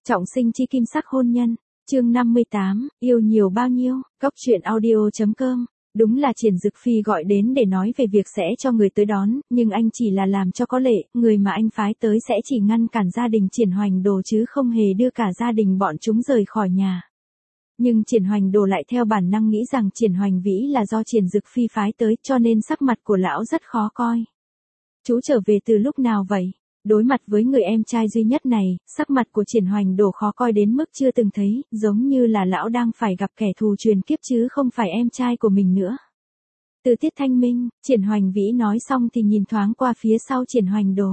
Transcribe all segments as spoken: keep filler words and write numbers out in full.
Trọng sinh chi kim sắc hôn nhân, chương năm mươi tám, yêu nhiều bao nhiêu, Cóc truyện audio.com. Đúng là Triển Dực Phi gọi đến để nói về việc sẽ cho người tới đón, nhưng anh chỉ là làm cho có lệ, người mà anh phái tới sẽ chỉ ngăn cản gia đình Triển Hoành Đồ chứ không hề đưa cả gia đình bọn chúng rời khỏi nhà. Nhưng Triển Hoành Đồ lại theo bản năng nghĩ rằng Triển Hoành Vĩ là do Triển Dực Phi phái tới, cho nên sắc mặt của lão rất khó coi. Chú trở về từ lúc nào vậy? Đối mặt với người em trai duy nhất này, sắc mặt của Triển Hoành Đồ khó coi đến mức chưa từng thấy, giống như là lão đang phải gặp kẻ thù truyền kiếp chứ không phải em trai của mình nữa. Từ tiết thanh minh, Triển Hoành Vĩ nói xong thì nhìn thoáng qua phía sau Triển Hoành Đồ.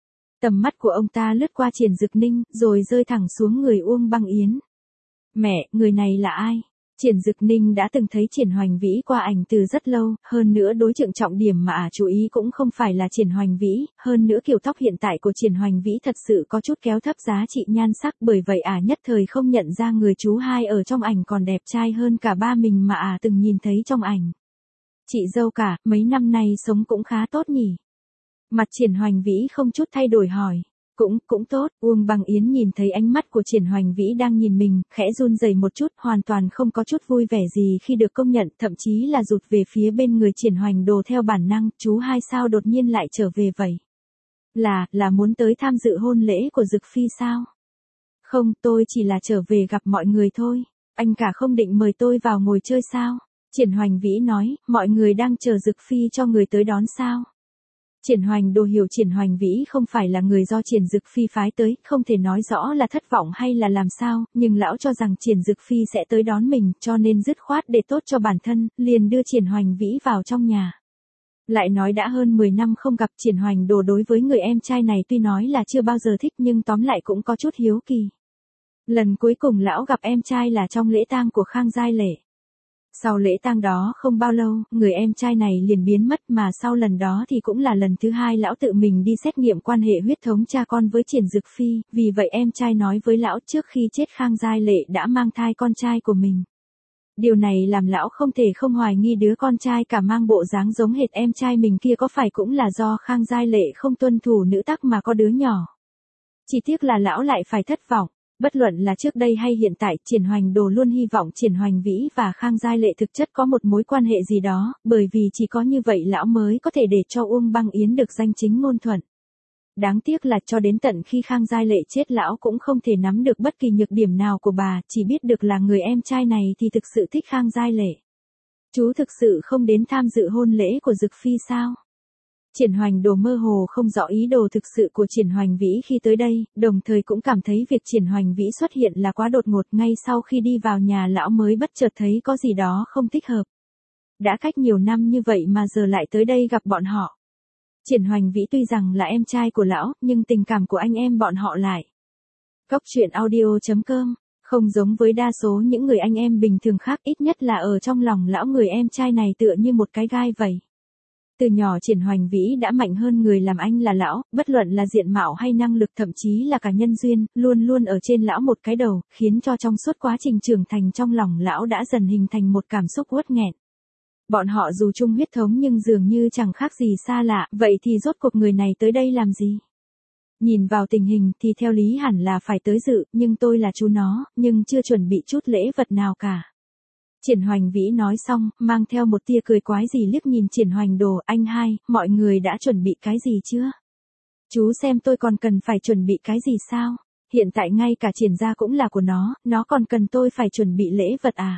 Tầm mắt của ông ta lướt qua Triển Dực Ninh, rồi rơi thẳng xuống người Uông Băng Yến. Mẹ, người này là ai? Triển Dực Ninh đã từng thấy Triển Hoành Vĩ qua ảnh từ rất lâu, hơn nữa đối tượng trọng điểm mà ả chú ý cũng không phải là Triển Hoành Vĩ, hơn nữa kiểu tóc hiện tại của Triển Hoành Vĩ thật sự có chút kéo thấp giá trị nhan sắc, bởi vậy ả nhất thời không nhận ra người chú hai ở trong ảnh còn đẹp trai hơn cả ba mình mà ả từng nhìn thấy trong ảnh. Chị dâu cả, mấy năm nay sống cũng khá tốt nhỉ? Mặt Triển Hoành Vĩ không chút thay đổi hỏi. Cũng, cũng tốt, Uông Băng Yến nhìn thấy ánh mắt của Triển Hoành Vĩ đang nhìn mình, khẽ run rẩy một chút, hoàn toàn không có chút vui vẻ gì khi được công nhận, thậm chí là rụt về phía bên người Triển Hoành Đồ theo bản năng, chú hai sao đột nhiên lại trở về vậy? Là, là muốn tới tham dự hôn lễ của Dực Phi sao? Không, tôi chỉ là trở về gặp mọi người thôi, anh cả không định mời tôi vào ngồi chơi sao? Triển Hoành Vĩ nói, mọi người đang chờ Dực Phi cho người tới đón sao? Triển Hoành Đồ hiểu Triển Hoành Vĩ không phải là người do Triển Dực Phi phái tới, không thể nói rõ là thất vọng hay là làm sao, nhưng lão cho rằng Triển Dực Phi sẽ tới đón mình, cho nên dứt khoát để tốt cho bản thân, liền đưa Triển Hoành Vĩ vào trong nhà. Lại nói đã hơn mười năm không gặp, Triển Hoành Đồ đối với người em trai này tuy nói là chưa bao giờ thích nhưng tóm lại cũng có chút hiếu kỳ. Lần cuối cùng lão gặp em trai là trong lễ tang của Khang Giai Lệ. Sau lễ tang đó không bao lâu, người em trai này liền biến mất, mà sau lần đó thì cũng là lần thứ hai lão tự mình đi xét nghiệm quan hệ huyết thống cha con với Triển Dực Phi, vì vậy em trai nói với lão trước khi chết Khang Giai Lệ đã mang thai con trai của mình. Điều này làm lão không thể không hoài nghi đứa con trai cả mang bộ dáng giống hệt em trai mình kia có phải cũng là do Khang Giai Lệ không tuân thủ nữ tắc mà có đứa nhỏ. Chỉ tiếc là lão lại phải thất vọng. Bất luận là trước đây hay hiện tại, Triển Hoành Đồ luôn hy vọng Triển Hoành Vĩ và Khang Giai Lệ thực chất có một mối quan hệ gì đó, bởi vì chỉ có như vậy lão mới có thể để cho Uông Băng Yến được danh chính ngôn thuận. Đáng tiếc là cho đến tận khi Khang Giai Lệ chết lão cũng không thể nắm được bất kỳ nhược điểm nào của bà, chỉ biết được là người em trai này thì thực sự thích Khang Giai Lệ. Chú thực sự không đến tham dự hôn lễ của Dực Phi sao? Triển Hoành Đồ mơ hồ không rõ ý đồ thực sự của Triển Hoành Vĩ khi tới đây, đồng thời cũng cảm thấy việc Triển Hoành Vĩ xuất hiện là quá đột ngột, ngay sau khi đi vào nhà lão mới bất chợt thấy có gì đó không thích hợp. Đã cách nhiều năm như vậy mà giờ lại tới đây gặp bọn họ. Triển Hoành Vĩ tuy rằng là em trai của lão, nhưng tình cảm của anh em bọn họ lại. Cóc truyện audio.com, không giống với đa số những người anh em bình thường khác, ít nhất là ở trong lòng lão người em trai này tựa như một cái gai vậy. Từ nhỏ Triển Hoành Vĩ đã mạnh hơn người làm anh là lão, bất luận là diện mạo hay năng lực thậm chí là cả nhân duyên, luôn luôn ở trên lão một cái đầu, khiến cho trong suốt quá trình trưởng thành trong lòng lão đã dần hình thành một cảm xúc uất nghẹn. Bọn họ dù chung huyết thống nhưng dường như chẳng khác gì xa lạ, vậy thì rốt cuộc người này tới đây làm gì? Nhìn vào tình hình thì theo lý hẳn là phải tới dự, nhưng tôi là chú nó, nhưng chưa chuẩn bị chút lễ vật nào cả. Triển Hoành Vĩ nói xong, mang theo một tia cười quái gì liếc nhìn Triển Hoành Đồ, anh hai, mọi người đã chuẩn bị cái gì chưa? Chú xem tôi còn cần phải chuẩn bị cái gì sao? Hiện tại ngay cả Triển gia cũng là của nó, nó còn cần tôi phải chuẩn bị lễ vật à?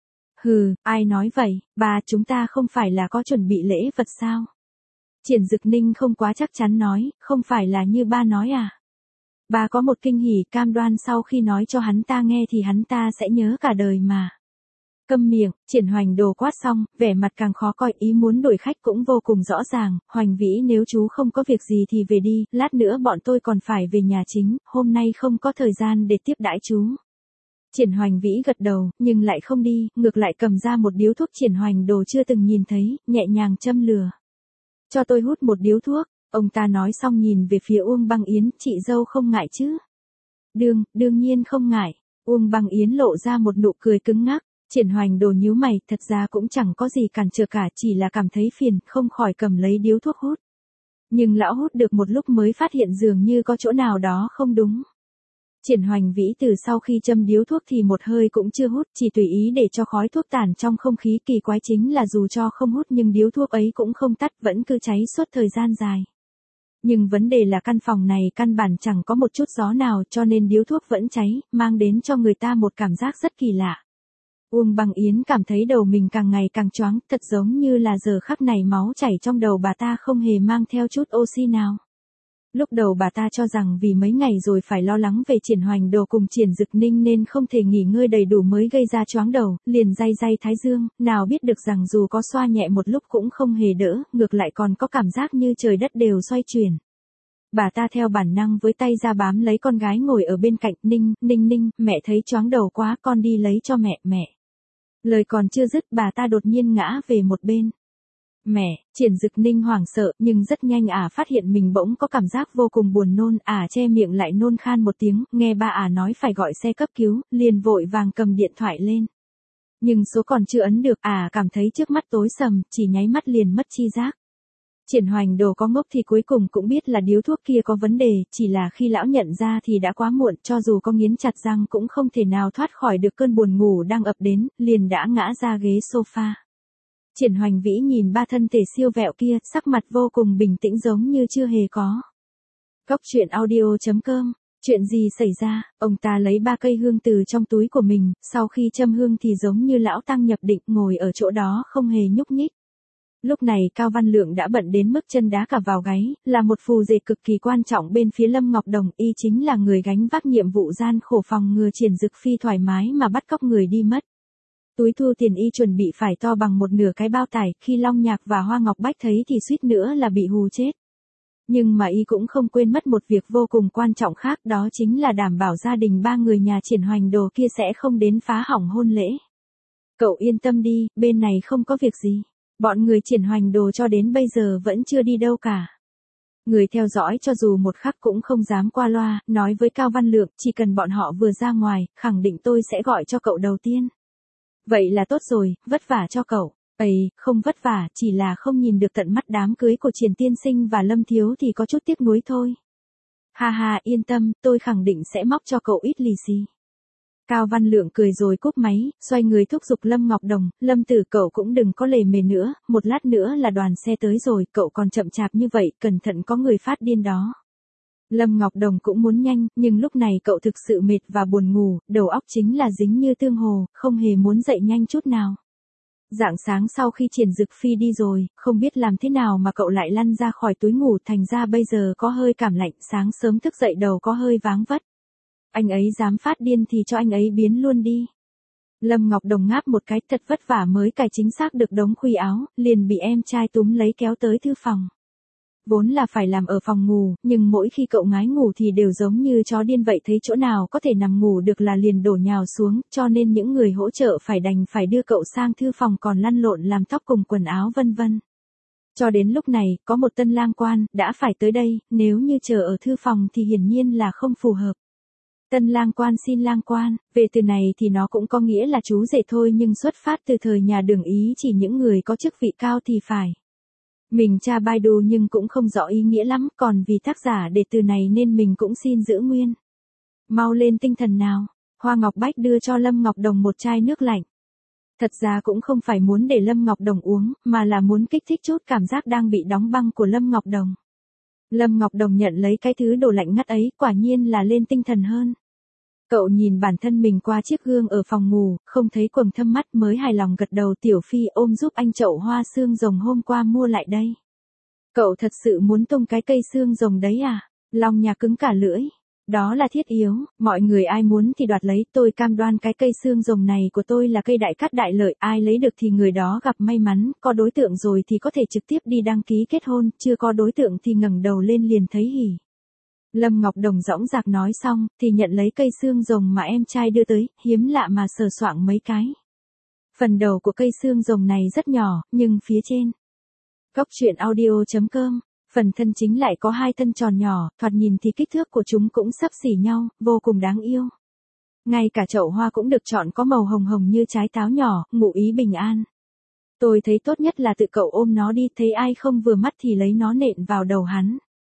Hừ, ai nói vậy, bà chúng ta không phải là có chuẩn bị lễ vật sao? Triển Dực Ninh không quá chắc chắn nói, không phải là như ba nói à? Bà có một kinh hỉ cam đoan sau khi nói cho hắn ta nghe thì hắn ta sẽ nhớ cả đời mà. Câm miệng, Triển Hoành Đồ quát xong, vẻ mặt càng khó coi, ý muốn đuổi khách cũng vô cùng rõ ràng, Hoành Vĩ nếu chú không có việc gì thì về đi, lát nữa bọn tôi còn phải về nhà chính, hôm nay không có thời gian để tiếp đãi chú. Triển Hoành Vĩ gật đầu, nhưng lại không đi, ngược lại cầm ra một điếu thuốc Triển Hoành Đồ chưa từng nhìn thấy, nhẹ nhàng châm lửa. Cho tôi hút một điếu thuốc, ông ta nói xong nhìn về phía Uông Băng Yến, chị dâu không ngại chứ? Đương, đương nhiên không ngại, Uông Băng Yến lộ ra một nụ cười cứng ngắc. Triển Hoành Đồ nhíu mày, thật ra cũng chẳng có gì cản trở cả, chỉ là cảm thấy phiền, không khỏi cầm lấy điếu thuốc hút. Nhưng lão hút được một lúc mới phát hiện dường như có chỗ nào đó không đúng. Triển Hoành Vĩ từ sau khi châm điếu thuốc thì một hơi cũng chưa hút, chỉ tùy ý để cho khói thuốc tản trong không khí. Kỳ quái chính là dù cho không hút nhưng điếu thuốc ấy cũng không tắt, vẫn cứ cháy suốt thời gian dài. Nhưng vấn đề là căn phòng này căn bản chẳng có một chút gió nào, cho nên điếu thuốc vẫn cháy, mang đến cho người ta một cảm giác rất kỳ lạ. Uông Băng Yến cảm thấy đầu mình càng ngày càng choáng, thật giống như là giờ khắc này máu chảy trong đầu bà ta không hề mang theo chút oxy nào. Lúc đầu bà ta cho rằng vì mấy ngày rồi phải lo lắng về Triển Hoành Đồ cùng Triển Dực Ninh nên không thể nghỉ ngơi đầy đủ mới gây ra choáng đầu, liền day day thái dương, nào biết được rằng dù có xoa nhẹ một lúc cũng không hề đỡ, ngược lại còn có cảm giác như trời đất đều xoay chuyển. Bà ta theo bản năng với tay ra bám lấy con gái ngồi ở bên cạnh. Ninh, Ninh Ninh, mẹ thấy choáng đầu quá, con đi lấy cho mẹ, mẹ. Lời còn chưa dứt bà ta đột nhiên ngã về một bên. Mẹ, Triển Dực Ninh hoảng sợ, nhưng rất nhanh ả à phát hiện mình bỗng có cảm giác vô cùng buồn nôn, ả à che miệng lại nôn khan một tiếng, nghe ba ả à nói phải gọi xe cấp cứu, liền vội vàng cầm điện thoại lên. Nhưng số còn chưa ấn được, ả à cảm thấy trước mắt tối sầm, chỉ nháy mắt liền mất chi giác. Triển Hoành Đồ có ngốc thì cuối cùng cũng biết là điếu thuốc kia có vấn đề, chỉ là khi lão nhận ra thì đã quá muộn, cho dù có nghiến chặt răng cũng không thể nào thoát khỏi được cơn buồn ngủ đang ập đến, liền đã ngã ra ghế sofa. Triển Hoành Vĩ nhìn ba thân thể siêu vẹo kia, sắc mặt vô cùng bình tĩnh giống như chưa hề có. Cốc truyện audio chấm com. Chuyện gì xảy ra? Ông ta lấy ba cây hương từ trong túi của mình, sau khi châm hương thì giống như lão tăng nhập định, ngồi ở chỗ đó không hề nhúc nhích. Lúc này Cao Văn Lượng đã bận đến mức chân đá cả vào gáy, là một phù rể cực kỳ quan trọng bên phía Lâm Ngọc Đồng, y chính là người gánh vác nhiệm vụ gian khổ phòng ngừa Triển Dực Phi thoải mái mà bắt cóc người đi mất. Túi thu tiền y chuẩn bị phải to bằng một nửa cái bao tải, khi Long Nhạc và Hoa Ngọc Bách thấy thì suýt nữa là bị hù chết. Nhưng mà y cũng không quên mất một việc vô cùng quan trọng khác, đó chính là đảm bảo gia đình ba người nhà Triển Hoành Đồ kia sẽ không đến phá hỏng hôn lễ. Cậu yên tâm đi, bên này không có việc gì. Bọn người Triển Hoành Đồ cho đến bây giờ vẫn chưa đi đâu cả. Người theo dõi cho dù một khắc cũng không dám qua loa, nói với Cao Văn Lượng, chỉ cần bọn họ vừa ra ngoài, khẳng định tôi sẽ gọi cho cậu đầu tiên. Vậy là tốt rồi, vất vả cho cậu. Ây, không vất vả, chỉ là không nhìn được tận mắt đám cưới của Triển Tiên Sinh và Lâm Thiếu thì có chút tiếc nuối thôi. Ha ha, yên tâm, tôi khẳng định sẽ móc cho cậu ít lì xì. Cao Văn Lượng cười rồi cúp máy, xoay người thúc giục Lâm Ngọc Đồng, Lâm Tử cậu cũng đừng có lề mề nữa, một lát nữa là đoàn xe tới rồi, cậu còn chậm chạp như vậy, cẩn thận có người phát điên đó. Lâm Ngọc Đồng cũng muốn nhanh, nhưng lúc này cậu thực sự mệt và buồn ngủ, đầu óc chính là dính như tương hồ, không hề muốn dậy nhanh chút nào. Rạng sáng sau khi Triển Dực Phi đi rồi, không biết làm thế nào mà cậu lại lăn ra khỏi túi ngủ, thành ra bây giờ có hơi cảm lạnh, sáng sớm thức dậy đầu có hơi váng vất. Anh ấy dám phát điên thì cho anh ấy biến luôn đi. Lâm Ngọc Đồng ngáp một cái, thật vất vả mới cài chính xác được đống khuy áo, liền bị em trai túm lấy kéo tới thư phòng. Vốn là phải làm ở phòng ngủ, nhưng mỗi khi cậu ngái ngủ thì đều giống như chó điên vậy, thấy chỗ nào có thể nằm ngủ được là liền đổ nhào xuống, cho nên những người hỗ trợ phải đành phải đưa cậu sang thư phòng còn lăn lộn làm tóc cùng quần áo vân vân. Cho đến lúc này, có một tân lang quan, đã phải tới đây, nếu như chờ ở thư phòng thì hiển nhiên là không phù hợp. Tân lang quan xin lang quan, về từ này thì nó cũng có nghĩa là chú rể thôi, nhưng xuất phát từ thời nhà Đường ý chỉ những người có chức vị cao thì phải. Mình tra Baidu nhưng cũng không rõ ý nghĩa lắm, còn vì tác giả để từ này nên mình cũng xin giữ nguyên. Mau lên tinh thần nào. Hoa Ngọc Bách đưa cho Lâm Ngọc Đồng một chai nước lạnh. Thật ra cũng không phải muốn để Lâm Ngọc Đồng uống, mà là muốn kích thích chút cảm giác đang bị đóng băng của Lâm Ngọc Đồng. Lâm Ngọc Đồng nhận lấy cái thứ đồ lạnh ngắt ấy, quả nhiên là lên tinh thần hơn. Cậu nhìn bản thân mình qua chiếc gương ở phòng ngủ, không thấy quầng thâm mắt, mới hài lòng gật đầu. Tiểu Phi ôm giúp anh chậu hoa xương rồng hôm qua mua lại đây. Cậu thật sự muốn tung cái cây xương rồng đấy à? Long Nhạc cứng cả lưỡi. Đó là thiết yếu, mọi người ai muốn thì đoạt lấy, tôi cam đoan cái cây xương rồng này của tôi là cây đại cát đại lợi, ai lấy được thì người đó gặp may mắn, có đối tượng rồi thì có thể trực tiếp đi đăng ký kết hôn, chưa có đối tượng thì ngẩng đầu lên liền thấy hỉ. Lâm Ngọc Đồng dõng dạc nói xong, thì nhận lấy cây xương rồng mà em trai đưa tới, hiếm lạ mà sờ soạng mấy cái. Phần đầu của cây xương rồng này rất nhỏ, nhưng phía trên. Cốc truyện audio chấm com. Phần thân chính lại có hai thân tròn nhỏ, thoạt nhìn thì kích thước của chúng cũng xấp xỉ nhau, vô cùng đáng yêu. Ngay cả chậu hoa cũng được chọn có màu hồng hồng như trái táo nhỏ, ngụ ý bình an. Tôi thấy tốt nhất là tự cậu ôm nó đi, thấy ai không vừa mắt thì lấy nó nện vào đầu hắn.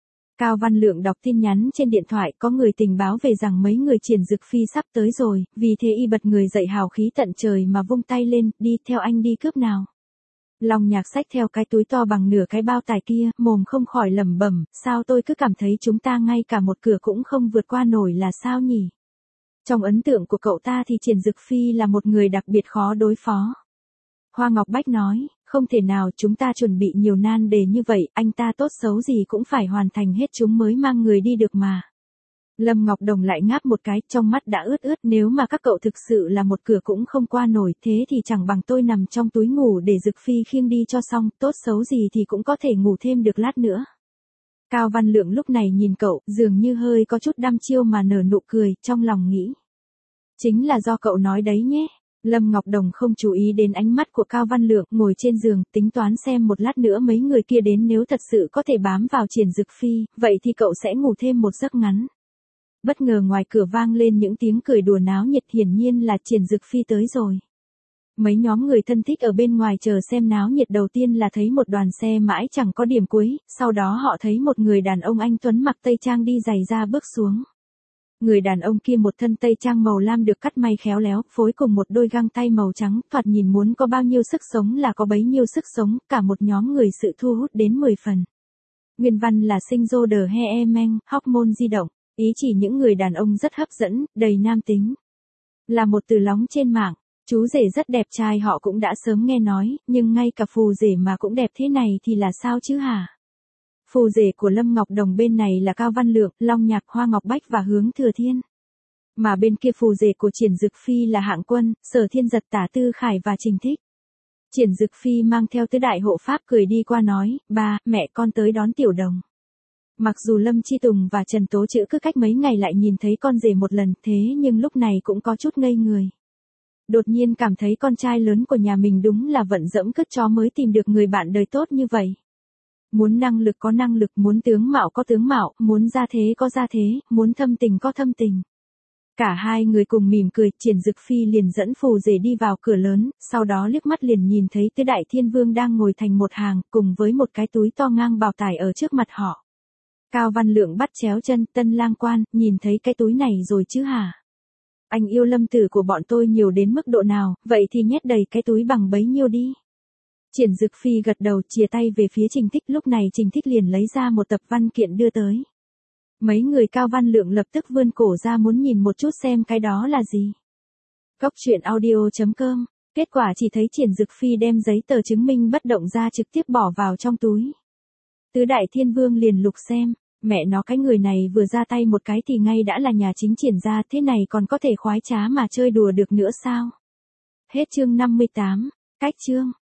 Cao Văn Lượng đọc tin nhắn trên điện thoại, có người tình báo về rằng mấy người Triển Dực Phi sắp tới rồi, vì thế y bật người dậy hào khí tận trời mà vung tay lên, đi, theo anh đi cướp nào. Long Nhạc xách theo cái túi to bằng nửa cái bao tải kia, mồm không khỏi lẩm bẩm, sao tôi cứ cảm thấy chúng ta ngay cả một cửa cũng không vượt qua nổi là sao nhỉ? Trong ấn tượng của cậu ta thì Triển Dực Phi là một người đặc biệt khó đối phó. Hoa Ngọc Bách nói, không thể nào, chúng ta chuẩn bị nhiều nan đề như vậy, anh ta tốt xấu gì cũng phải hoàn thành hết chúng mới mang người đi được mà. Lâm Ngọc Đồng lại ngáp một cái, trong mắt đã ướt ướt, nếu mà các cậu thực sự là một cửa cũng không qua nổi, thế thì chẳng bằng tôi nằm trong túi ngủ để Dực Phi khiêng đi cho xong, tốt xấu gì thì cũng có thể ngủ thêm được lát nữa. Cao Văn Lượng lúc này nhìn cậu, dường như hơi có chút đăm chiêu mà nở nụ cười, trong lòng nghĩ. Chính là do cậu nói đấy nhé. Lâm Ngọc Đồng không chú ý đến ánh mắt của Cao Văn Lượng, ngồi trên giường, tính toán xem một lát nữa mấy người kia đến, nếu thật sự có thể bám vào Triển Dực Phi, vậy thì cậu sẽ ngủ thêm một giấc ngắn. Bất ngờ ngoài cửa vang lên những tiếng cười đùa náo nhiệt, hiển nhiên là Triển Dực Phi tới rồi. Mấy nhóm người thân thích ở bên ngoài chờ xem náo nhiệt, đầu tiên là thấy một đoàn xe mãi chẳng có điểm cuối, sau đó họ thấy một người đàn ông anh tuấn mặc tây trang đi giày da bước xuống. Người đàn ông kia một thân tây trang màu lam được cắt may khéo léo, phối cùng một đôi găng tay màu trắng, thoạt nhìn muốn có bao nhiêu sức sống là có bấy nhiêu sức sống, cả một nhóm người sự thu hút đến mười phần. Nguyên văn là sinh dô đờ he e meng, hormone di động, ý chỉ những người đàn ông rất hấp dẫn, đầy nam tính. Là một từ lóng trên mạng, chú rể rất đẹp trai họ cũng đã sớm nghe nói, nhưng ngay cả phù rể mà cũng đẹp thế này thì là sao chứ hả? Phù rể của Lâm Ngọc Đồng bên này là Cao Văn Lượng, Long Nhạc, Hoa Ngọc Bách và Hướng Thừa Thiên. Mà bên kia phù rể của Triển Dực Phi là Hạng Quân, Sở Thiên Giật, Tả Tư Khải và Trình Thích. Triển Dực Phi mang theo tứ đại hộ pháp cười đi qua nói, ba, mẹ con tới đón Tiểu Đồng. Mặc dù Lâm Chi Tùng và Trần Tố Chữ cứ cách mấy ngày lại nhìn thấy con rể một lần, thế nhưng lúc này cũng có chút ngây người. Đột nhiên cảm thấy con trai lớn của nhà mình đúng là vận dẫm cứt chó mới tìm được người bạn đời tốt như vậy. Muốn năng lực có năng lực, muốn tướng mạo có tướng mạo, muốn gia thế có gia thế, muốn thâm tình có thâm tình. Cả hai người cùng mỉm cười, Triển Dực Phi liền dẫn phù rể đi vào cửa lớn, sau đó liếc mắt liền nhìn thấy Tứ Đại Thiên Vương đang ngồi thành một hàng, cùng với một cái túi to ngang bào tải ở trước mặt họ. Cao Văn Lượng bắt chéo chân, Tân Lang Quan, nhìn thấy cái túi này rồi chứ hả? Anh yêu Lâm tử của bọn tôi nhiều đến mức độ nào, vậy thì nhét đầy cái túi bằng bấy nhiêu đi. Triển Dực Phi gật đầu, chìa tay về phía Trình Thích, lúc này Trình Thích liền lấy ra một tập văn kiện đưa tới. Mấy người Cao Văn Lượng lập tức vươn cổ ra muốn nhìn một chút xem cái đó là gì. Cốc truyện audio chấm com, kết quả chỉ thấy Triển Dực Phi đem giấy tờ chứng minh bất động ra trực tiếp bỏ vào trong túi. Tứ Đại Thiên Vương liền lục xem, mẹ nó cái người này vừa ra tay một cái thì ngay đã là nhà chính Triển gia, thế này còn có thể khoái trá mà chơi đùa được nữa sao? Hết chương năm mươi tám, cách chương.